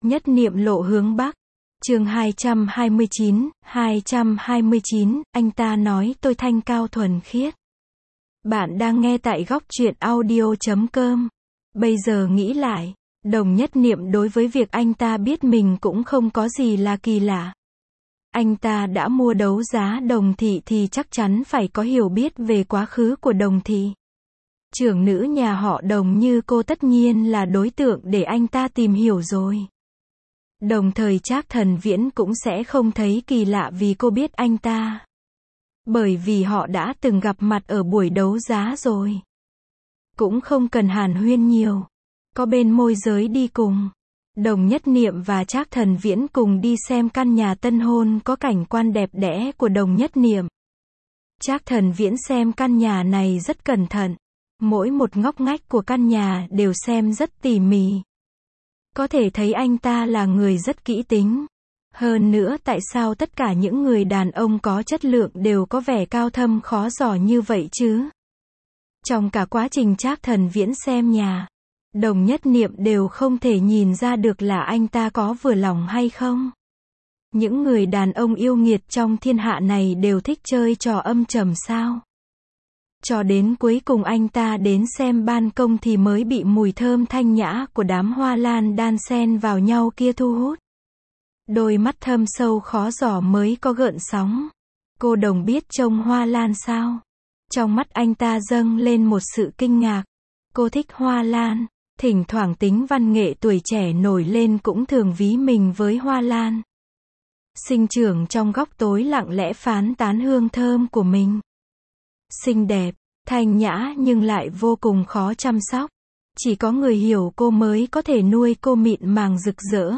Nhất niệm lộ hướng Bắc. Chương 229, anh ta nói tôi thanh cao thuần khiết. Bạn đang nghe tại góc truyện audio.com. Bây giờ nghĩ lại, Đồng Nhất Niệm đối với việc anh ta biết mình cũng không có gì là kỳ lạ. Anh ta đã mua đấu giá Đồng thị thì chắc chắn phải có hiểu biết về quá khứ của Đồng thị. Trưởng nữ nhà họ Đồng như cô tất nhiên là đối tượng để anh ta tìm hiểu rồi. Đồng thời Trác Thần Viễn cũng sẽ không thấy kỳ lạ vì cô biết anh ta. Bởi vì họ đã từng gặp mặt ở buổi đấu giá rồi. Cũng không cần hàn huyên nhiều. Có bên môi giới đi cùng. Đồng Nhất Niệm và Trác Thần Viễn cùng đi xem căn nhà tân hôn có cảnh quan đẹp đẽ của Đồng Nhất Niệm. Trác Thần Viễn xem căn nhà này rất cẩn thận. Mỗi một ngóc ngách của căn nhà đều xem rất tỉ mỉ. Có thể thấy anh ta là người rất kỹ tính. Hơn nữa tại sao tất cả những người đàn ông có chất lượng đều có vẻ cao thâm khó dò như vậy chứ? Trong cả quá trình Trác Thần Viễn xem nhà, Đồng Nhất Niệm đều không thể nhìn ra được là anh ta có vừa lòng hay không. Những người đàn ông yêu nghiệt trong thiên hạ này đều thích chơi trò âm trầm sao? Cho đến cuối cùng anh ta đến xem ban công thì mới bị mùi thơm thanh nhã của đám hoa lan đan xen vào nhau kia thu hút. Đôi mắt thâm sâu khó dò mới có gợn sóng. Cô Đồng biết trông hoa lan sao? Trong mắt anh ta dâng lên một sự kinh ngạc. Cô thích hoa lan. Thỉnh thoảng tính văn nghệ tuổi trẻ nổi lên cũng thường ví mình với hoa lan. Sinh trưởng trong góc tối lặng lẽ phán tán hương thơm của mình. Xinh đẹp, thanh nhã nhưng lại vô cùng khó chăm sóc. Chỉ có người hiểu cô mới có thể nuôi cô mịn màng rực rỡ.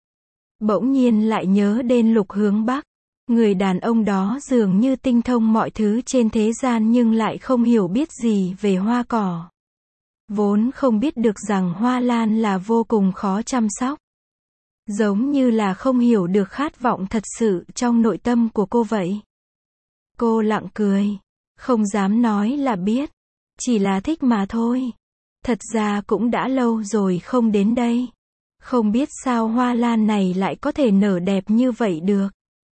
Bỗng nhiên lại nhớ đến Lục Hướng Bắc. Người đàn ông đó dường như tinh thông mọi thứ trên thế gian nhưng lại không hiểu biết gì về hoa cỏ. Vốn không biết được rằng hoa lan là vô cùng khó chăm sóc. Giống như là không hiểu được khát vọng thật sự trong nội tâm của cô vậy. Cô lặng cười. Không dám nói là biết. Chỉ là thích mà thôi. Thật ra cũng đã lâu rồi không đến đây. Không biết sao hoa lan này lại có thể nở đẹp như vậy được.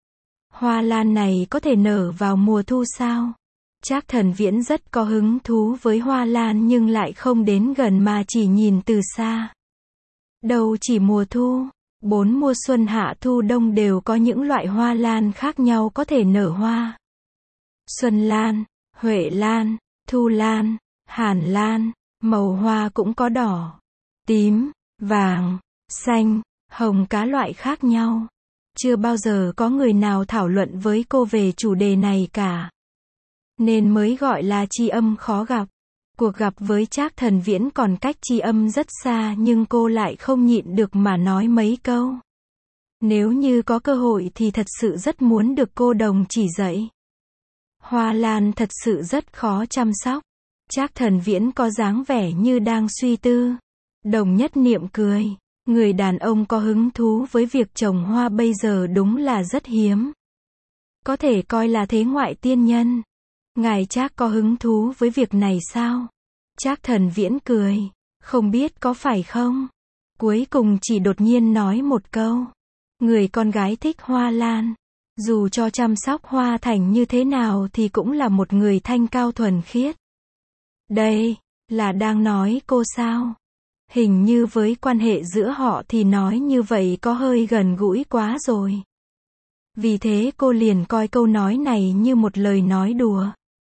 Hoa lan này có thể nở vào mùa thu sao? Trác Thần Viễn rất có hứng thú với hoa lan nhưng lại không đến gần mà chỉ nhìn từ xa. Đâu chỉ mùa thu, 4 mùa xuân hạ thu đông đều có những loại hoa lan khác nhau có thể nở hoa. Xuân lan, Huệ lan, Thu lan, Hàn lan, màu hoa cũng có đỏ, tím, vàng, xanh, hồng cá loại khác nhau. Chưa bao giờ có người nào thảo luận với cô về chủ đề này cả. Nên mới gọi là tri âm khó gặp. Cuộc gặp với Trác Thần Viễn còn cách tri âm rất xa nhưng cô lại không nhịn được mà nói mấy câu. Nếu như có cơ hội thì thật sự rất muốn được cô Đồng chỉ dạy. Hoa lan thật sự rất khó chăm sóc. Trác Thần Viễn có dáng vẻ như đang suy tư. Đồng Nhất Niệm cười. Người đàn ông có hứng thú với việc trồng hoa bây giờ đúng là rất hiếm. Có thể coi là thế ngoại tiên nhân. Ngài Trác có hứng thú với việc này sao? Trác Thần Viễn cười. Không biết có phải không? Cuối cùng chỉ đột nhiên nói một câu. Người con gái thích hoa lan. Dù cho chăm sóc hoa thành như thế nào thì cũng là một người thanh cao thuần khiết. Đây, là đang nói cô sao? Hình như với quan hệ giữa họ thì nói như vậy có hơi gần gũi quá rồi. Vì thế cô liền coi câu nói này như một lời nói đùa.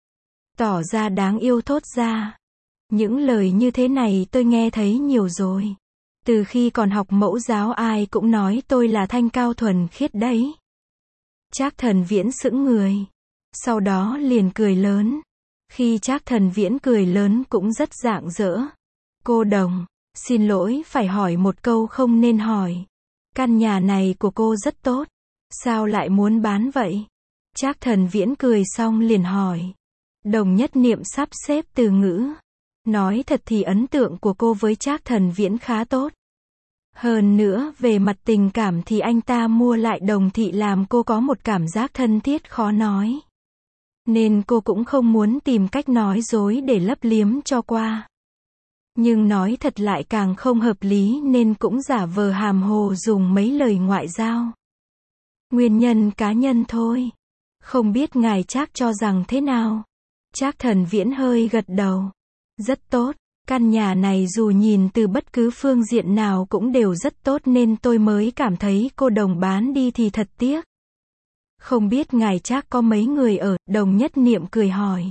Tỏ ra đáng yêu thốt ra. Những lời như thế này tôi nghe thấy nhiều rồi. Từ khi còn học mẫu giáo ai cũng nói tôi là thanh cao thuần khiết đấy. Trác Thần Viễn sững người. Sau đó liền cười lớn. Khi Trác Thần Viễn cười lớn cũng rất rạng rỡ. Cô Đồng, xin lỗi phải hỏi một câu không nên hỏi. Căn nhà này của cô rất tốt. Sao lại muốn bán vậy? Trác Thần Viễn cười xong liền hỏi. Đồng Nhất Niệm sắp xếp từ ngữ. Nói thật thì ấn tượng của cô với Trác Thần Viễn khá tốt. Hơn nữa, về mặt tình cảm thì anh ta mua lại Đồng thị làm cô có một cảm giác thân thiết khó nói. Nên cô cũng không muốn tìm cách nói dối để lấp liếm cho qua. Nhưng nói thật lại càng không hợp lý nên cũng giả vờ hàm hồ dùng mấy lời ngoại giao. Nguyên nhân cá nhân thôi. Không biết ngài Trác cho rằng thế nào? Trác Thần Viễn hơi gật đầu. Rất tốt. Căn nhà này dù nhìn từ bất cứ phương diện nào cũng đều rất tốt nên tôi mới cảm thấy cô Đồng bán đi thì thật tiếc. Không biết ngài Trác có mấy người ở, Đồng Nhất Niệm cười hỏi.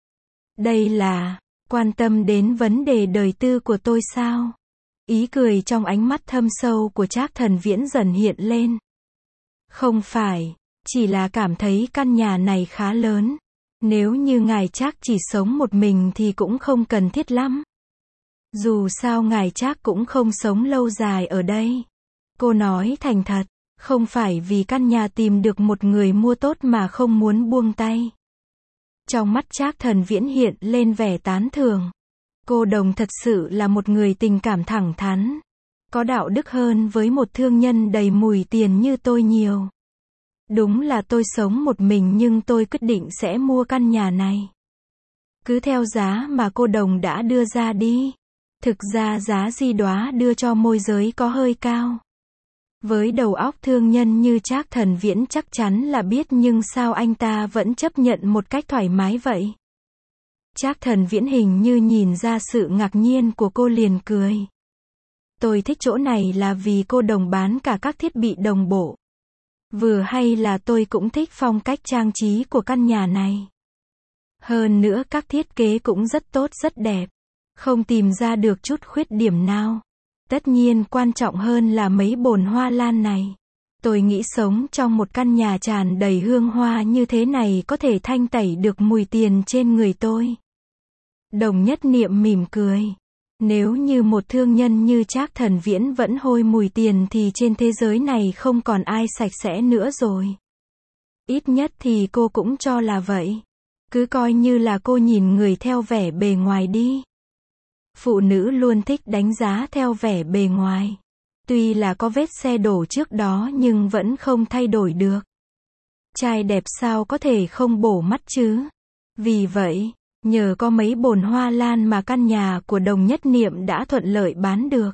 Đây là, quan tâm đến vấn đề đời tư của tôi sao? Ý cười trong ánh mắt thâm sâu của Trác Thần Viễn dần hiện lên. Không phải, chỉ là cảm thấy căn nhà này khá lớn. Nếu như ngài Trác chỉ sống một mình thì cũng không cần thiết lắm. Dù sao ngài Trác cũng không sống lâu dài ở đây. Cô nói thành thật, không phải vì căn nhà tìm được một người mua tốt mà không muốn buông tay. Trong mắt Trác Thần Viễn hiện lên vẻ tán thưởng. Cô Đồng thật sự là một người tình cảm thẳng thắn. Có đạo đức hơn với một thương nhân đầy mùi tiền như tôi nhiều. Đúng là tôi sống một mình nhưng tôi quyết định sẽ mua căn nhà này. Cứ theo giá mà cô Đồng đã đưa ra đi. Thực ra giá Di Đoá đưa cho môi giới có hơi cao. Với đầu óc thương nhân như Trác Thần Viễn chắc chắn là biết nhưng sao anh ta vẫn chấp nhận một cách thoải mái vậy? Trác Thần Viễn hình như nhìn ra sự ngạc nhiên của cô liền cười. Tôi thích chỗ này là vì cô Đồng bán cả các thiết bị đồng bộ. Vừa hay là tôi cũng thích phong cách trang trí của căn nhà này. Hơn nữa các thiết kế cũng rất tốt rất đẹp. Không tìm ra được chút khuyết điểm nào. Tất nhiên quan trọng hơn là mấy bồn hoa lan này. Tôi nghĩ sống trong một căn nhà tràn đầy hương hoa như thế này có thể thanh tẩy được mùi tiền trên người tôi. Đồng Nhất Niệm mỉm cười. Nếu như một thương nhân như Trác Thần Viễn vẫn hôi mùi tiền thì trên thế giới này không còn ai sạch sẽ nữa rồi. Ít nhất thì cô cũng cho là vậy. Cứ coi như là cô nhìn người theo vẻ bề ngoài đi. Phụ nữ luôn thích đánh giá theo vẻ bề ngoài. Tuy là có vết xe đổ trước đó nhưng vẫn không thay đổi được. Trai đẹp sao có thể không bổ mắt chứ? Vì vậy, nhờ có mấy bồn hoa lan mà căn nhà của Đồng Nhất Niệm đã thuận lợi bán được.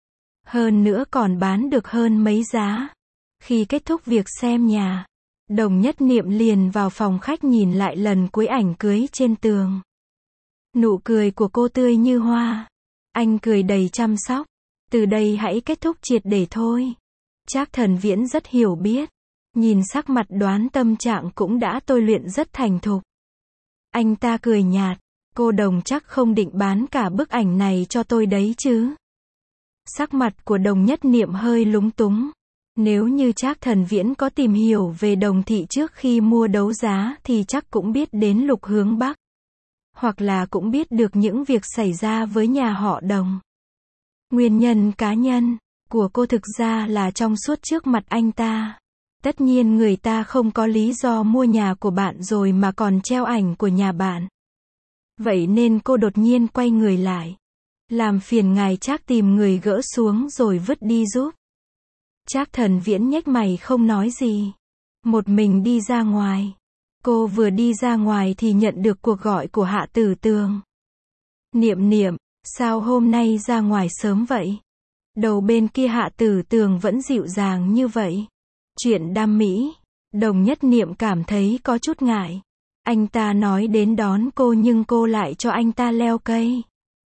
Hơn nữa còn bán được hơn mấy giá. Khi kết thúc việc xem nhà, Đồng Nhất Niệm liền vào phòng khách nhìn lại lần cuối ảnh cưới trên tường. Nụ cười của cô tươi như hoa. Anh cười đầy chăm sóc. Từ đây hãy kết thúc triệt để thôi. Trác Thần Viễn rất hiểu biết. Nhìn sắc mặt đoán tâm trạng cũng đã tôi luyện rất thành thục. Anh ta cười nhạt. Cô Đồng chắc không định bán cả bức ảnh này cho tôi đấy chứ. Sắc mặt của Đồng Nhất Niệm hơi lúng túng. Nếu như Trác Thần Viễn có tìm hiểu về Đồng thị trước khi mua đấu giá thì chắc cũng biết đến Lục Hướng Bắc. Hoặc là cũng biết được những việc xảy ra với nhà họ Đồng. Nguyên nhân cá nhân của cô thực ra là trong suốt trước mặt anh ta. Tất nhiên người ta không có lý do mua nhà của bạn rồi mà còn treo ảnh của nhà bạn. Vậy nên cô đột nhiên quay người lại. Làm phiền ngài Trác tìm người gỡ xuống rồi vứt đi giúp. Trác Thần Viễn nhếch mày không nói gì. Một mình đi ra ngoài. Cô vừa đi ra ngoài thì nhận được cuộc gọi của Hạ Tử Tường. Niệm Niệm, sao hôm nay ra ngoài sớm vậy? Đầu bên kia Hạ Tử Tường vẫn dịu dàng như vậy. Chuyện đam mỹ. Đồng Nhất Niệm cảm thấy có chút ngại. Anh ta nói đến đón cô nhưng cô lại cho anh ta leo cây.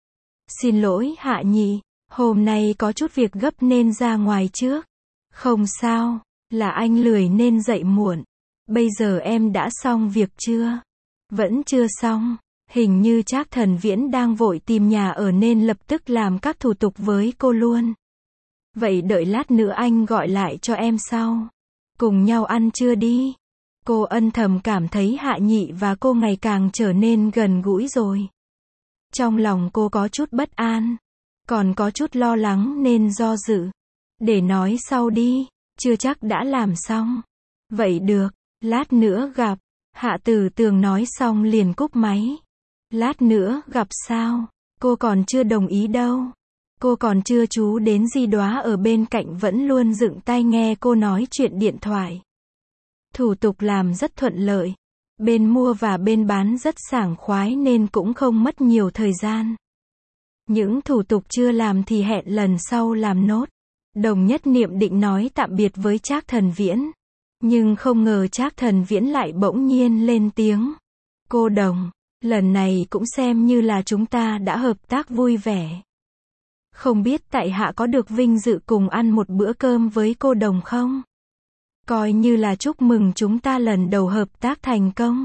Xin lỗi Hạ nhị, hôm nay có chút việc gấp nên ra ngoài trước. Không sao, là anh lười nên dậy muộn. Bây giờ em đã xong việc chưa? Vẫn chưa xong. Hình như Trác Thần Viễn đang vội tìm nhà ở nên lập tức làm các thủ tục với cô luôn. Vậy đợi lát nữa anh gọi lại cho em sau. Cùng nhau ăn trưa đi. Cô âm thầm cảm thấy Hạ nhị và cô ngày càng trở nên gần gũi rồi. Trong lòng cô có chút bất an. Còn có chút lo lắng nên do dự. Để nói sau đi, chưa chắc đã làm xong. Vậy được, lát nữa gặp. Hạ Tử Tường nói xong liền cúp máy. Lát nữa gặp sao? Cô còn chưa đồng ý đâu. Cô còn chưa chú đến Di Đoá ở bên cạnh vẫn luôn dựng tai nghe cô nói chuyện điện thoại. Thủ tục làm rất thuận lợi. Bên mua và bên bán rất sảng khoái nên cũng không mất nhiều thời gian. Những thủ tục chưa làm thì hẹn lần sau làm nốt. Đồng Nhất Niệm định nói tạm biệt với Trác Thần Viễn. Nhưng không ngờ Trác Thần Viễn lại bỗng nhiên lên tiếng. Cô Đồng, lần này cũng xem như là chúng ta đã hợp tác vui vẻ. Không biết tại hạ có được vinh dự cùng ăn một bữa cơm với cô Đồng không? Coi như là chúc mừng chúng ta lần đầu hợp tác thành công.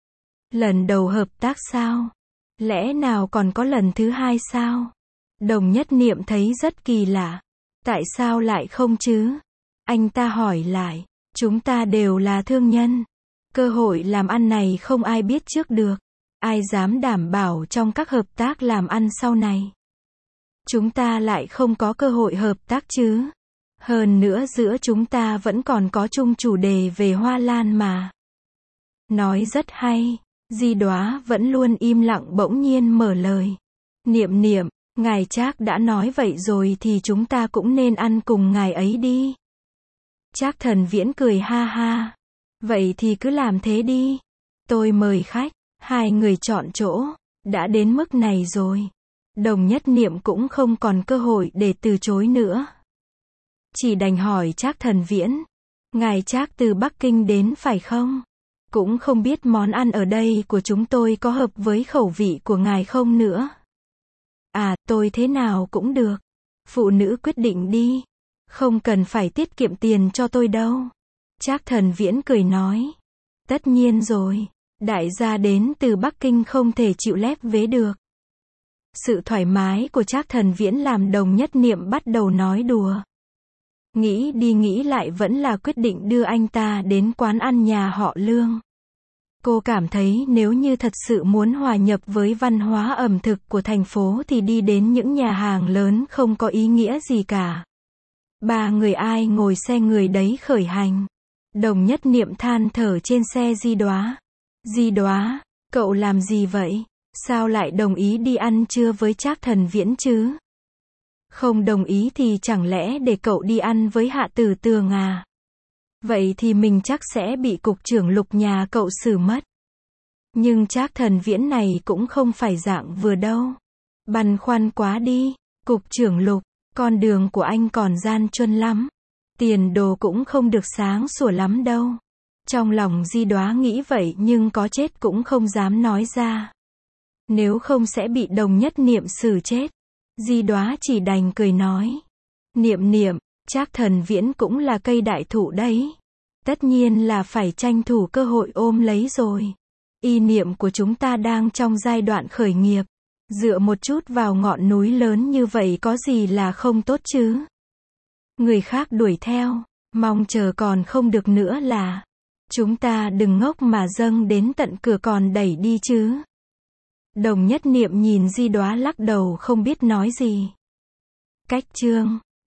Lần đầu hợp tác sao? Lẽ nào còn có lần thứ hai sao? Đồng Nhất Niệm thấy rất kỳ lạ. Tại sao lại không chứ? Anh ta hỏi lại. Chúng ta đều là thương nhân. Cơ hội làm ăn này không ai biết trước được. Ai dám đảm bảo trong các hợp tác làm ăn sau này. Chúng ta lại không có cơ hội hợp tác chứ? Hơn nữa giữa chúng ta vẫn còn có chung chủ đề về hoa lan mà. Nói rất hay. Di Đóa vẫn luôn im lặng bỗng nhiên mở lời. Niệm Niệm, ngài Trác đã nói vậy rồi thì chúng ta cũng nên ăn cùng ngài ấy đi. Trác Thần Viễn cười ha ha. Vậy thì cứ làm thế đi. Tôi mời khách. Hai người chọn chỗ. Đã đến mức này rồi. Đồng Nhất Niệm cũng không còn cơ hội để từ chối nữa. Chỉ đành hỏi Trác Thần Viễn. Ngài Trác từ Bắc Kinh đến phải không? Cũng không biết món ăn ở đây của chúng tôi có hợp với khẩu vị của ngài không nữa. À, tôi thế nào cũng được. Phụ nữ quyết định đi. Không cần phải tiết kiệm tiền cho tôi đâu. Trác Thần Viễn cười nói. Tất nhiên rồi. Đại gia đến từ Bắc Kinh không thể chịu lép vế được. Sự thoải mái của Trác Thần Viễn làm Đồng Nhất Niệm bắt đầu nói đùa. Nghĩ đi nghĩ lại vẫn là quyết định đưa anh ta đến quán ăn nhà họ Lương. Cô cảm thấy nếu như thật sự muốn hòa nhập với văn hóa ẩm thực của thành phố thì đi đến những nhà hàng lớn không có ý nghĩa gì cả. Ba người ai ngồi xe người đấy khởi hành. Đồng Nhất Niệm than thở trên xe Di Đóa. Di Đóa, cậu làm gì vậy? Sao lại đồng ý đi ăn trưa với Trác Thần Viễn chứ? Không đồng ý thì chẳng lẽ để cậu đi ăn với Hạ Tử Tường à? Vậy thì mình chắc sẽ bị cục trưởng Lục nhà cậu xử mất. Nhưng Trác Thần Viễn này cũng không phải dạng vừa đâu. Băn khoăn quá đi. Cục trưởng Lục, con đường của anh còn gian truân lắm. Tiền đồ cũng không được sáng sủa lắm đâu. Trong lòng Di Đóa nghĩ vậy nhưng có chết cũng không dám nói ra. Nếu không sẽ bị Đồng Nhất Niệm xử chết. Di Đóa chỉ đành cười nói. Niệm Niệm, Trác Thần Viễn cũng là cây đại thụ đấy. Tất nhiên là phải tranh thủ cơ hội ôm lấy rồi. Ý niệm của chúng ta đang trong giai đoạn khởi nghiệp. Dựa một chút vào ngọn núi lớn như vậy có gì là không tốt chứ? Người khác đuổi theo, mong chờ còn không được nữa là. Chúng ta đừng ngốc mà dâng đến tận cửa còn đẩy đi chứ. Đồng Nhất Niệm nhìn Di Đóa lắc đầu không biết nói gì. Cách chương